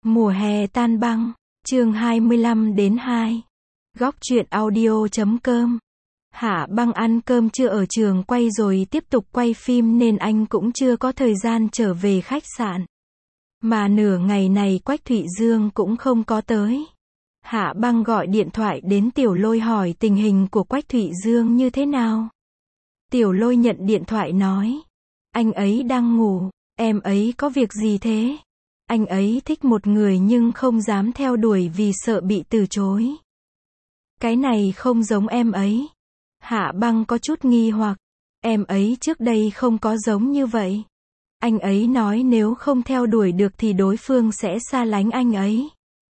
Mùa hè tan băng, chương 25 đến 2. Góc truyện audio.com. Hạ Băng ăn cơm trưa ở trường quay rồi tiếp tục quay phim nên anh cũng chưa có thời gian trở về khách sạn. Mà nửa ngày này Quách Thụy Dương cũng không có tới. Hạ Băng gọi điện thoại đến Tiểu Lôi hỏi tình hình của Quách Thụy Dương như thế nào. Tiểu Lôi nhận điện thoại nói, anh ấy đang ngủ, em ấy có việc gì thế? Anh ấy thích một người nhưng không dám theo đuổi vì sợ bị từ chối. Cái này không giống em ấy. Hạ Băng có chút nghi hoặc, em ấy trước đây không có giống như vậy. Anh ấy nói nếu không theo đuổi được thì đối phương sẽ xa lánh anh ấy.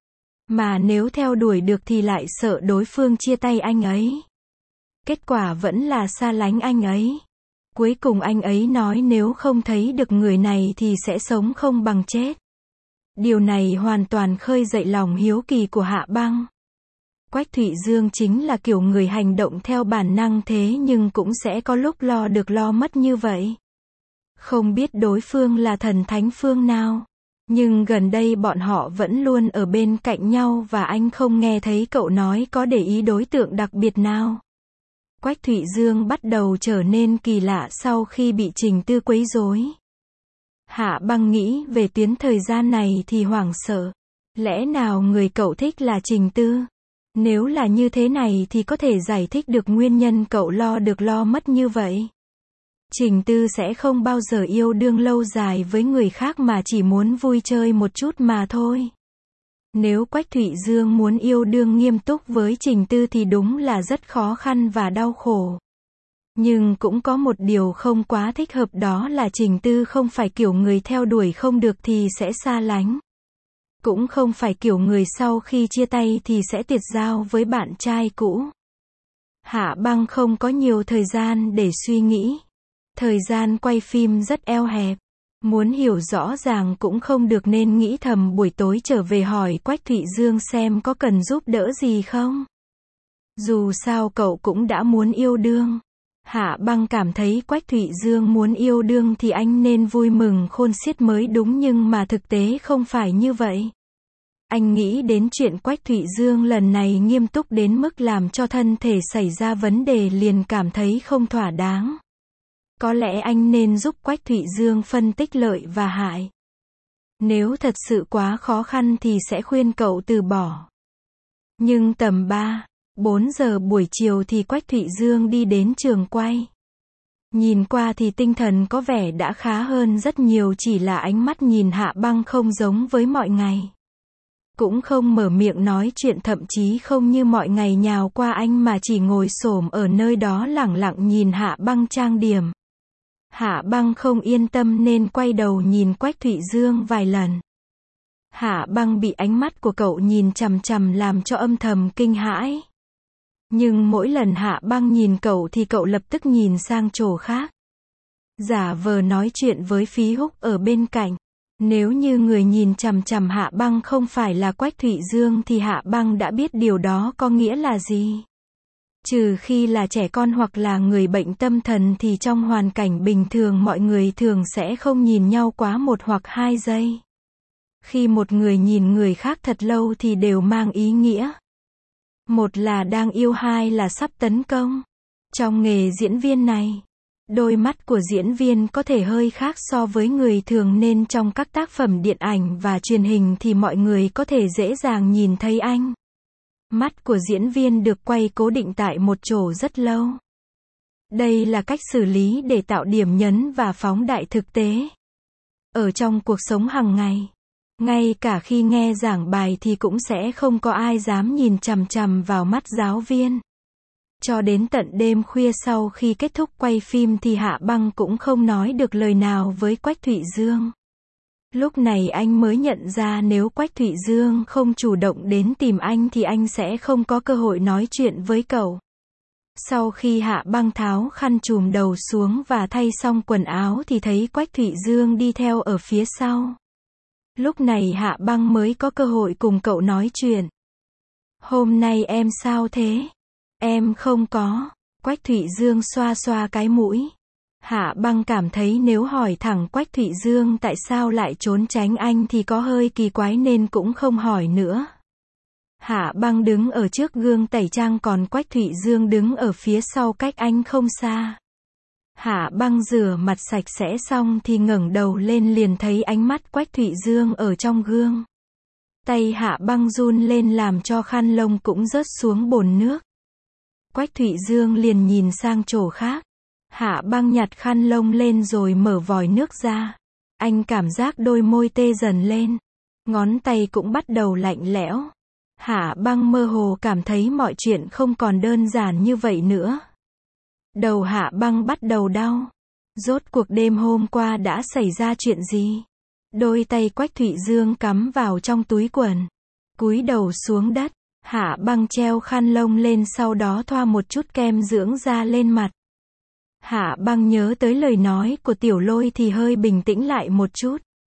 Mà nếu theo đuổi được thì lại sợ đối phương chia tay anh ấy. Kết quả vẫn là xa lánh anh ấy. Cuối cùng anh ấy nói nếu không thấy được người này thì sẽ sống không bằng chết. Điều này hoàn toàn khơi dậy lòng hiếu kỳ của Hạ Băng. Quách Thụy Dương chính là kiểu người hành động theo bản năng thế nhưng cũng sẽ có lúc lo được lo mất như vậy. Không biết đối phương là thần thánh phương nào. Nhưng gần đây bọn họ vẫn luôn ở bên cạnh nhau và anh không nghe thấy cậu nói có để ý đối tượng đặc biệt nào. Quách Thụy Dương bắt đầu trở nên kỳ lạ sau khi bị Trình Tư quấy rối. Hạ Băng nghĩ về tuyến thời gian này thì hoảng sợ. Lẽ nào người cậu thích là Trình Tư? Nếu là như thế này thì có thể giải thích được nguyên nhân cậu lo được lo mất như vậy. Trình Tư sẽ không bao giờ yêu đương lâu dài với người khác mà chỉ muốn vui chơi một chút mà thôi. Nếu Quách Thụy Dương muốn yêu đương nghiêm túc với Trình Tư thì đúng là rất khó khăn và đau khổ. Nhưng cũng có một điều không quá thích hợp, đó là Trình Tư không phải kiểu người theo đuổi không được thì sẽ xa lánh. Cũng không phải kiểu người sau khi chia tay thì sẽ tuyệt giao với bạn trai cũ. Hạ Băng không có nhiều thời gian để suy nghĩ. Thời gian quay phim rất eo hẹp. Muốn hiểu rõ ràng cũng không được nên nghĩ thầm buổi tối trở về hỏi Quách Thụy Dương xem có cần giúp đỡ gì không. Dù sao cậu cũng đã muốn yêu đương. Hạ Băng cảm thấy Quách Thụy Dương muốn yêu đương thì anh nên vui mừng khôn xiết mới đúng, nhưng mà thực tế không phải như vậy. Anh nghĩ đến chuyện Quách Thụy Dương lần này nghiêm túc đến mức làm cho thân thể xảy ra vấn đề liền cảm thấy không thỏa đáng. Có lẽ anh nên giúp Quách Thụy Dương phân tích lợi và hại. Nếu thật sự quá khó khăn thì sẽ khuyên cậu từ bỏ. Nhưng tầm 3-4 giờ buổi chiều thì Quách Thụy Dương đi đến trường quay. Nhìn qua thì tinh thần có vẻ đã khá hơn rất nhiều, chỉ là ánh mắt nhìn Hạ Băng không giống với mọi ngày. Cũng không mở miệng nói chuyện, thậm chí không như mọi ngày nhào qua anh mà chỉ ngồi xổm ở nơi đó lẳng lặng nhìn Hạ Băng trang điểm. Hạ Băng không yên tâm nên quay đầu nhìn Quách Thụy Dương vài lần. Hạ Băng bị ánh mắt của cậu nhìn chằm chằm làm cho âm thầm kinh hãi. Nhưng mỗi lần Hạ Băng nhìn cậu thì cậu lập tức nhìn sang chỗ khác. Giả vờ nói chuyện với Phí Húc ở bên cạnh. Nếu như người nhìn chằm chằm Hạ Băng không phải là Quách Thụy Dương thì Hạ Băng đã biết điều đó có nghĩa là gì. Trừ khi là trẻ con hoặc là người bệnh tâm thần thì trong hoàn cảnh bình thường mọi người thường sẽ không nhìn nhau quá 1 hoặc 2 giây. Khi một người nhìn người khác thật lâu thì đều mang ý nghĩa. Một là đang yêu, hai là sắp tấn công. Trong nghề diễn viên này, đôi mắt của diễn viên có thể hơi khác so với người thường nên trong các tác phẩm điện ảnh và truyền hình thì mọi người có thể dễ dàng nhìn thấy anh. Mắt của diễn viên được quay cố định tại một chỗ rất lâu. Đây là cách xử lý để tạo điểm nhấn và phóng đại thực tế. Ở trong cuộc sống hàng ngày, ngay cả khi nghe giảng bài thì cũng sẽ không có ai dám nhìn chằm chằm vào mắt giáo viên. Cho đến tận đêm khuya sau khi kết thúc quay phim thì Hạ Băng cũng không nói được lời nào với Quách Thụy Dương. Lúc này anh mới nhận ra nếu Quách Thụy Dương không chủ động đến tìm anh thì anh sẽ không có cơ hội nói chuyện với cậu. Sau khi Hạ Băng tháo khăn trùm đầu xuống và thay xong quần áo thì thấy Quách Thụy Dương đi theo ở phía sau. Lúc này Hạ Băng mới có cơ hội cùng cậu nói chuyện. Hôm nay em sao thế? Em không có. Quách Thụy Dương xoa xoa cái mũi. Hạ Băng cảm thấy nếu hỏi thẳng Quách Thụy Dương tại sao lại trốn tránh anh thì có hơi kỳ quái nên cũng không hỏi nữa. Hạ Băng đứng ở trước gương tẩy trang còn Quách Thụy Dương đứng ở phía sau cách anh không xa. Hạ Băng rửa mặt sạch sẽ xong thì ngẩng đầu lên liền thấy ánh mắt Quách Thụy Dương ở trong gương. Tay Hạ Băng run lên làm cho khăn lông cũng rớt xuống bồn nước. Quách Thụy Dương liền nhìn sang chỗ khác. Hạ Băng nhặt khăn lông lên rồi mở vòi nước ra. Anh cảm giác đôi môi tê dần lên. Ngón tay cũng bắt đầu lạnh lẽo. Hạ Băng mơ hồ cảm thấy mọi chuyện không còn đơn giản như vậy nữa. Đầu Hạ Băng bắt đầu đau. Rốt cuộc đêm hôm qua đã xảy ra chuyện gì? Đôi tay Quách Thụy Dương cắm vào trong túi quần. Cúi đầu xuống đất. Hạ Băng treo khăn lông lên sau đó thoa một chút kem dưỡng da lên mặt. Hạ Băng nhớ tới lời nói của Tiểu Lôi thì hơi bình tĩnh lại một chút.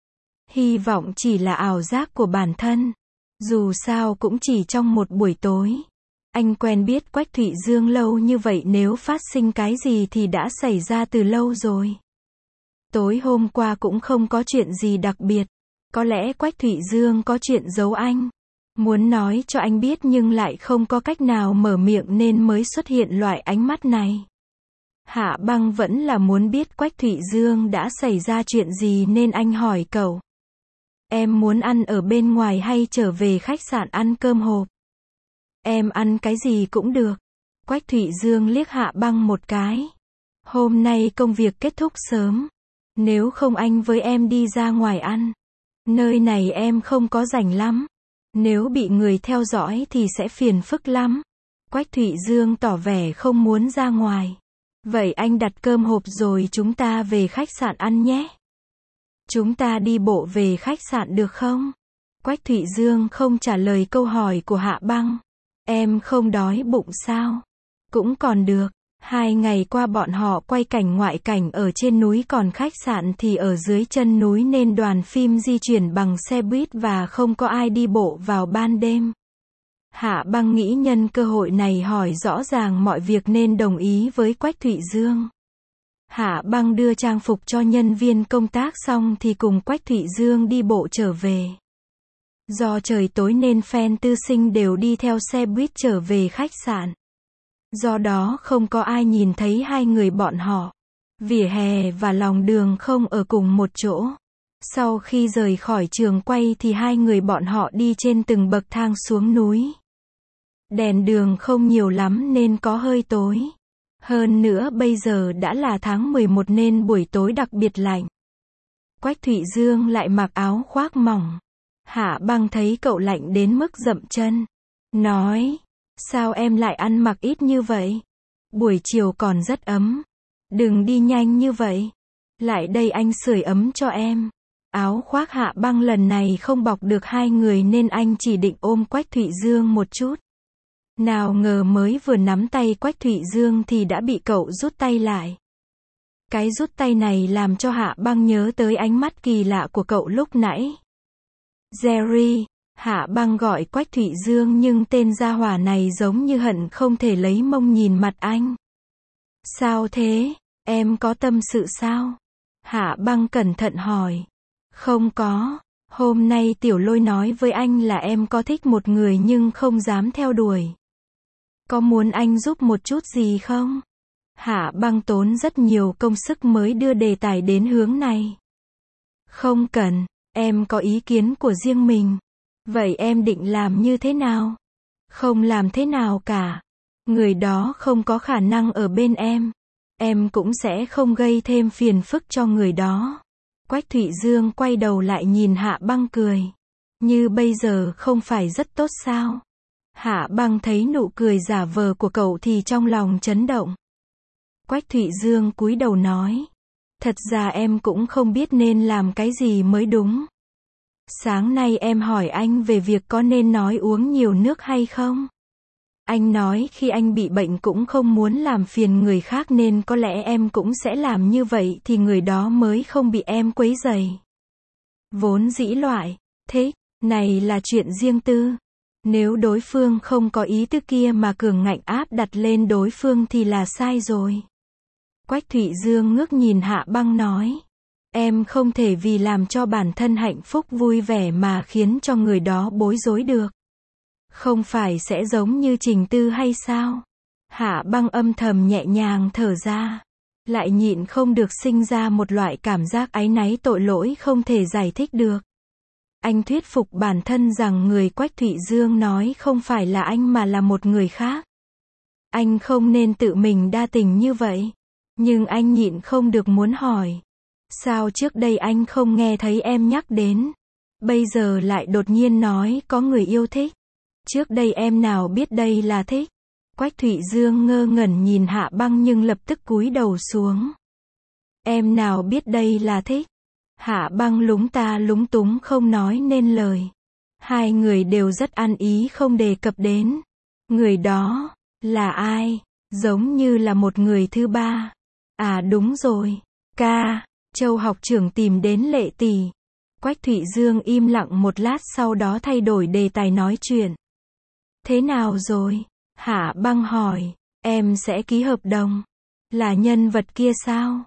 Hy vọng chỉ là ảo giác của bản thân. Dù sao cũng chỉ trong một buổi tối. Anh quen biết Quách Thụy Dương lâu như vậy nếu phát sinh cái gì thì đã xảy ra từ lâu rồi. Tối hôm qua cũng không có chuyện gì đặc biệt. Có lẽ Quách Thụy Dương có chuyện giấu anh. Muốn nói cho anh biết nhưng lại không có cách nào mở miệng nên mới xuất hiện loại ánh mắt này. Hạ Băng vẫn là muốn biết Quách Thụy Dương đã xảy ra chuyện gì nên anh hỏi cậu. Em muốn ăn ở bên ngoài hay trở về khách sạn ăn cơm hộp? Em ăn cái gì cũng được. Quách Thụy Dương liếc Hạ Băng một cái. Hôm nay công việc kết thúc sớm. Nếu không anh với em đi ra ngoài ăn. Nơi này em không có rảnh lắm. Nếu bị người theo dõi thì sẽ phiền phức lắm. Quách Thụy Dương tỏ vẻ không muốn ra ngoài. Vậy anh đặt cơm hộp rồi chúng ta về khách sạn ăn nhé. Chúng ta đi bộ về khách sạn được không? Quách Thụy Dương không trả lời câu hỏi của Hạ Băng. Em không đói bụng sao? Cũng còn được. 2 ngày qua bọn họ quay cảnh ngoại cảnh ở trên núi còn khách sạn thì ở dưới chân núi nên đoàn phim di chuyển bằng xe buýt và không có ai đi bộ vào ban đêm. Hạ Băng nghĩ nhân cơ hội này hỏi rõ ràng mọi việc nên đồng ý với Quách Thụy Dương. Hạ Băng đưa trang phục cho nhân viên công tác xong thì cùng Quách Thụy Dương đi bộ trở về. Do trời tối nên fan tư sinh đều đi theo xe buýt trở về khách sạn. Do đó không có ai nhìn thấy hai người bọn họ. Vỉa hè và lòng đường không ở cùng một chỗ. Sau khi rời khỏi trường quay thì hai người bọn họ đi trên từng bậc thang xuống núi. Đèn đường không nhiều lắm nên có hơi tối. Hơn nữa bây giờ đã là tháng 11 nên buổi tối đặc biệt lạnh. Quách Thụy Dương lại mặc áo khoác mỏng. Hạ Băng thấy cậu lạnh đến mức dậm chân. Nói, sao em lại ăn mặc ít như vậy? Buổi chiều còn rất ấm. Đừng đi nhanh như vậy. Lại đây anh sưởi ấm cho em. Áo khoác Hạ Băng lần này không bọc được hai người nên anh chỉ định ôm Quách Thụy Dương một chút. Nào ngờ mới vừa nắm tay Quách Thụy Dương thì đã bị cậu rút tay lại. Cái rút tay này làm cho Hạ Băng nhớ tới ánh mắt kỳ lạ của cậu lúc nãy. Jerry, Hạ Băng gọi Quách Thụy Dương nhưng tên gia hỏa này giống như hận không thể lấy mông nhìn mặt anh. Sao thế? Em có tâm sự sao? Hạ Băng cẩn thận hỏi. Không có. Hôm nay Tiểu Lôi nói với anh là em có thích một người nhưng không dám theo đuổi. Có muốn anh giúp một chút gì không? Hạ Băng tốn rất nhiều công sức mới đưa đề tài đến hướng này. Không cần, em có ý kiến của riêng mình. Vậy em định làm như thế nào? Không làm thế nào cả. Người đó không có khả năng ở bên em. Em cũng sẽ không gây thêm phiền phức cho người đó. Quách Thụy Dương quay đầu lại nhìn Hạ Băng cười. Như bây giờ không phải rất tốt sao? Hạ Băng thấy nụ cười giả vờ của cậu thì trong lòng chấn động. Quách Thụy Dương cúi đầu nói. Thật ra em cũng không biết nên làm cái gì mới đúng. Sáng nay em hỏi anh về việc có nên nói uống nhiều nước hay không? Anh nói khi anh bị bệnh cũng không muốn làm phiền người khác nên có lẽ em cũng sẽ làm như vậy thì người đó mới không bị em quấy rầy. Vốn dĩ loại thế này là chuyện riêng tư. Nếu đối phương không có ý tư kia mà cường ngạnh áp đặt lên đối phương thì là sai rồi. Quách Thụy Dương ngước nhìn Hạ Băng nói. Em không thể vì làm cho bản thân hạnh phúc vui vẻ mà khiến cho người đó bối rối được. Không phải sẽ giống như Trình Tư hay sao? Hạ Băng âm thầm nhẹ nhàng thở ra. Lại nhịn không được sinh ra một loại cảm giác áy náy tội lỗi không thể giải thích được. Anh thuyết phục bản thân rằng người Quách Thụy Dương nói không phải là anh mà là một người khác. Anh không nên tự mình đa tình như vậy. Nhưng anh nhịn không được muốn hỏi. Sao trước đây anh không nghe thấy em nhắc đến? Bây giờ lại đột nhiên nói có người yêu thích. Trước đây em nào biết đây là thích? Quách Thụy Dương ngơ ngẩn nhìn Hạ Băng nhưng lập tức cúi đầu xuống. Em nào biết đây là thích? Hạ Băng lúng ta lúng túng không nói nên lời. Hai người đều rất ăn ý không đề cập đến. Người đó, là ai? Giống như là một người thứ ba. À đúng rồi. Ca, Châu học trưởng tìm đến Lệ tỷ. Quách Thụy Dương im lặng một lát sau đó thay đổi đề tài nói chuyện. Thế nào rồi? Hạ Băng hỏi. Em sẽ ký hợp đồng. Là nhân vật kia sao?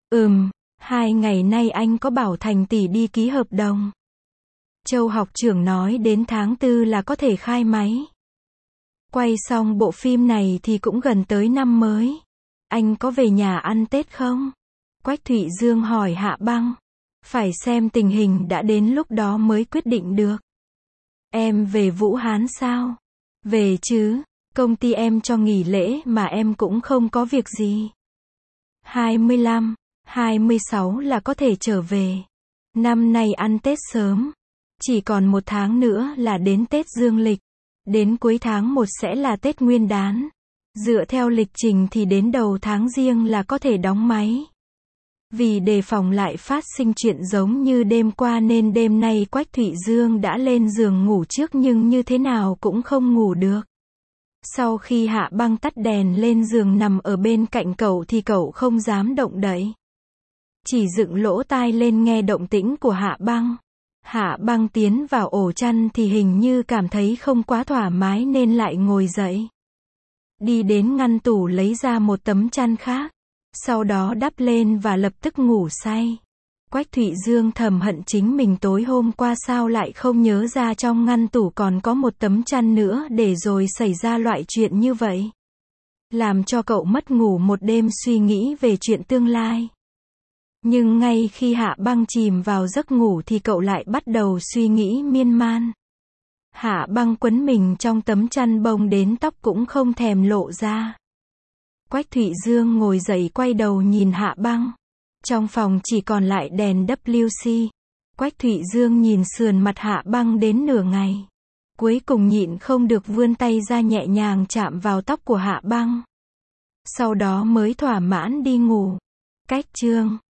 2 ngày nay anh có bảo Thành tỷ đi ký hợp đồng. Châu học trưởng nói đến tháng 4 là có thể khai máy. Quay xong bộ phim này thì cũng gần tới năm mới. Anh có về nhà ăn Tết không? Quách Thụy Dương hỏi Hạ Băng. Phải xem tình hình đã đến lúc đó mới quyết định được. Em về Vũ Hán sao? Về chứ, công ty em cho nghỉ lễ mà em cũng không có việc gì. 25, 26 là có thể trở về. Năm nay ăn Tết sớm. Chỉ còn 1 tháng nữa là đến Tết Dương lịch. Đến cuối tháng 1 sẽ là Tết Nguyên đán. Dựa theo lịch trình thì đến đầu tháng Giêng là có thể đóng máy. Vì đề phòng lại phát sinh chuyện giống như đêm qua nên đêm nay Quách Thụy Dương đã lên giường ngủ trước nhưng như thế nào cũng không ngủ được. Sau khi Hạ Băng tắt đèn lên giường nằm ở bên cạnh cậu thì cậu không dám động đậy. Chỉ dựng lỗ tai lên nghe động tĩnh của Hạ Băng. Hạ Băng tiến vào ổ chăn thì hình như cảm thấy không quá thoải mái nên lại ngồi dậy. Đi đến ngăn tủ lấy ra một tấm chăn khác. Sau đó đắp lên và lập tức ngủ say. Quách Thụy Dương thầm hận chính mình tối hôm qua sao lại không nhớ ra trong ngăn tủ còn có một tấm chăn nữa để rồi xảy ra loại chuyện như vậy. Làm cho cậu mất ngủ một đêm suy nghĩ về chuyện tương lai. Nhưng ngay khi Hạ Băng chìm vào giấc ngủ thì cậu lại bắt đầu suy nghĩ miên man. Hạ Băng quấn mình trong tấm chăn bông đến tóc cũng không thèm lộ ra. Quách Thụy Dương ngồi dậy quay đầu nhìn Hạ Băng. Trong phòng chỉ còn lại đèn WC. Quách Thụy Dương nhìn sườn mặt Hạ Băng đến nửa ngày. Cuối cùng nhịn không được vươn tay ra nhẹ nhàng chạm vào tóc của Hạ Băng. Sau đó mới thỏa mãn đi ngủ. Cách chương